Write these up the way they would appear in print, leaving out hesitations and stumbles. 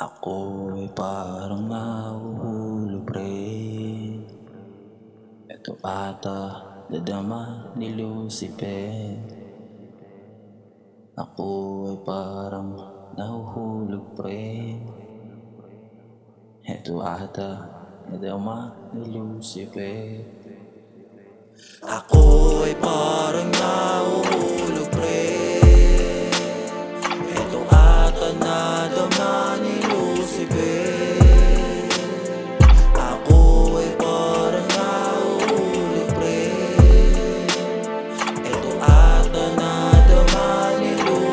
Ako'y parang nahuhulog rin. Ito ata nadama ni Lucifer. Ako'y parang nahuhulog rin. Ito ata nadama ni Lucifer. Ako'y parang nahuhulog rin. Ito ata nadama ni Lucifer. Ako'y parang nahuhulog rin. Ito ata nadama ni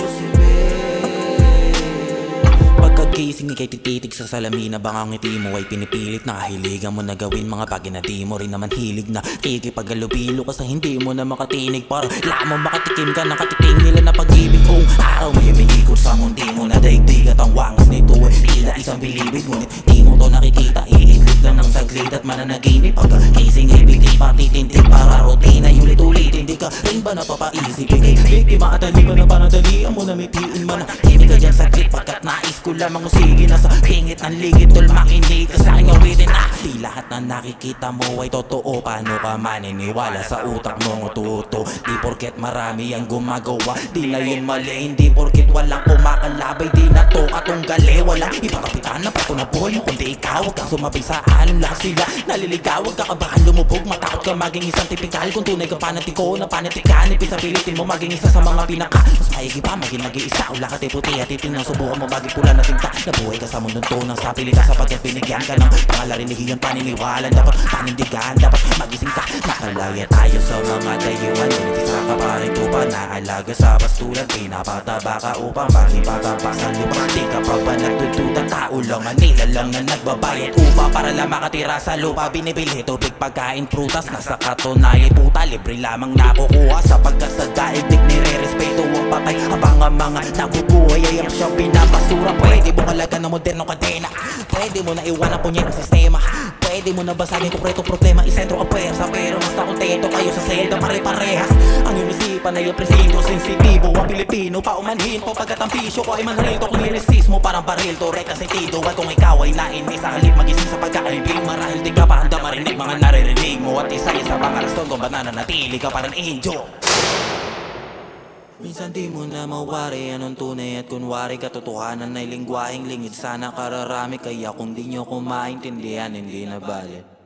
Lucifer. Pagkagising ika'y tititig sa salamin, na baka ngiti mo ay pinipilit. Nakahiligan mo na gawin mga bagay na di mo rin naman hilig. Na kikipaggalubilo ka sa hindi mo na makatinig, para lamang makatikim ka ng katiting nila na pag-ibig. Kung araw may umikot sa mundi mo na daigdig, at ang wangas nito ay tila isang bilibid. Ngunit di mo to nakikita, iiglit lang ng saglit at mananaginip. Pagkagising ay bigay patitindig, para rutina yung ulit-ulit. Hindi ka rin ba napapaisip, ikay biktima at hindi ba na panadalian mo na mitiin man. Hindi ka dyan saglit pagkat nais ko lamang usigi na sa pingit ng ligid. Tol, makinig ka sa aking awitin na di lahat na nakikita mo ay totoo. Paano ka maniniwala sa utak mong ututo? Di porket marami ang gumagawa, di na yun mali. Hindi porket walang kumakalabay, di na to katunggali. Walang ibang kapitan na pato na buhay mo kundi ikaw. Huwag kang sumabay sa alon, lahat sila naliligaw. Huwag kakabahan lumubog, matakot ka maging isang tipikal. Kung tunay ka panatiko na panatikan, ipis sa pilitin mo maging isa sa mga pinaka. Mas maigi pa maging nag-iisa, ula ka puti at itinang subukan mo bagay pula na tinta. Nabuhay ka sa mundong to nang sa pili ka, sapagkat binigyan ka ng pangalarinihiyan, paniniwalan. Dapat panindigan, dapat magising ka. Nakalaya tayo sa mga dayuhan, ngunit isa ka pa rin tupa. Naalaga sa bastulan, pinapataba ka upang magipataba sa lupa. Di ka pa ba nagtututan? Tao lang ang nila lang na nagbabayad upa para lang makatira sa lupa. Binibili tubig, pagkain, prutas, nasa katunayan puta. Libre lamang nakukuha sapagkat sa daigdig nire-respeto ang patay, habang ang mga nabubuhay ay ang siyang binabasura. Pwede mo kalagan ng modernong kadena, pwede mo na iwan ang punyet ng sistema, pwede mo na basagin konkreto problema, isentro ang pwersa. Pero mas nakontento kayo sa selda, pare-parehas ang iyong isipan ay ang presinto. Sensitibo ang Pilipino, paumanhin po pagkat ang pisyo ko ay manrito. Kung niresis mo parang baril, to reka sentido. At kung ikaw ay nainis sa halip magising sa pagkakaibig, marahil di ka pa handa marinig mga naririnig mo. At isa sa mga rason kung ba't nananatili ka parang injo. Minsan di mo na mawari anong tunay at kunwari. Katotohanan ay lingwaheng lingid sana kararami, kaya kung di nyo ko maintindihan hindi na bale.